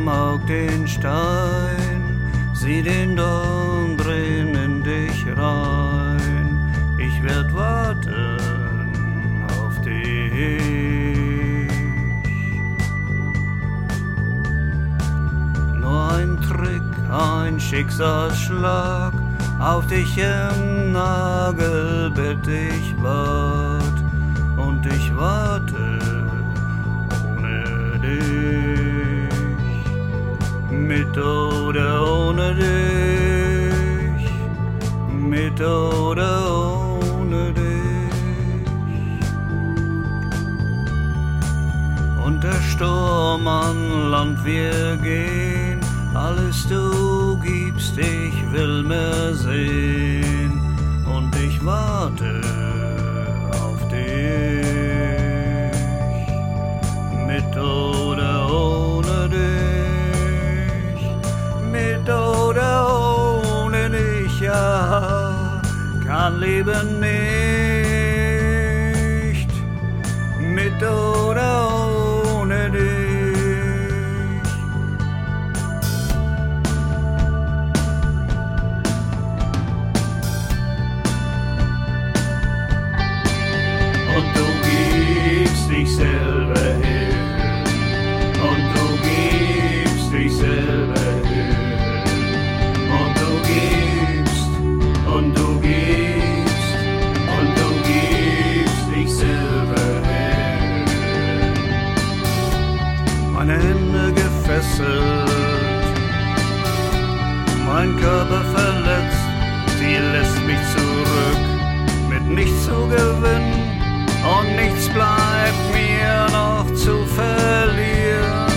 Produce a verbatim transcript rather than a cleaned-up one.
Aug den Stein, sieh den Dorn drin in dich rein. Ich werd warten auf dich. Nur ein Trick, ein Schicksalsschlag, auf dich im Nagelbett ich wart und ich warte ohne dich, mit oder ohne dich, mit oder ohne dich. Und der Sturm an Land wir gehen, alles du gibst, ich will mehr sehen und ich warte auf dich, mit oder ohne dich, mit oder ohne dich, ja, kann Leben nicht, mit oder ohne dich. Und du gibst dich selber hin, und du gibst dich selber hin, und du gibst, und du gibst, und du gibst dich selber hin. Meine Hände gefesselt, mein Körper verletzt, sie lässt mich zurück, mit nichts zu gewinnen. Und nichts bleibt mir noch zu verlieren.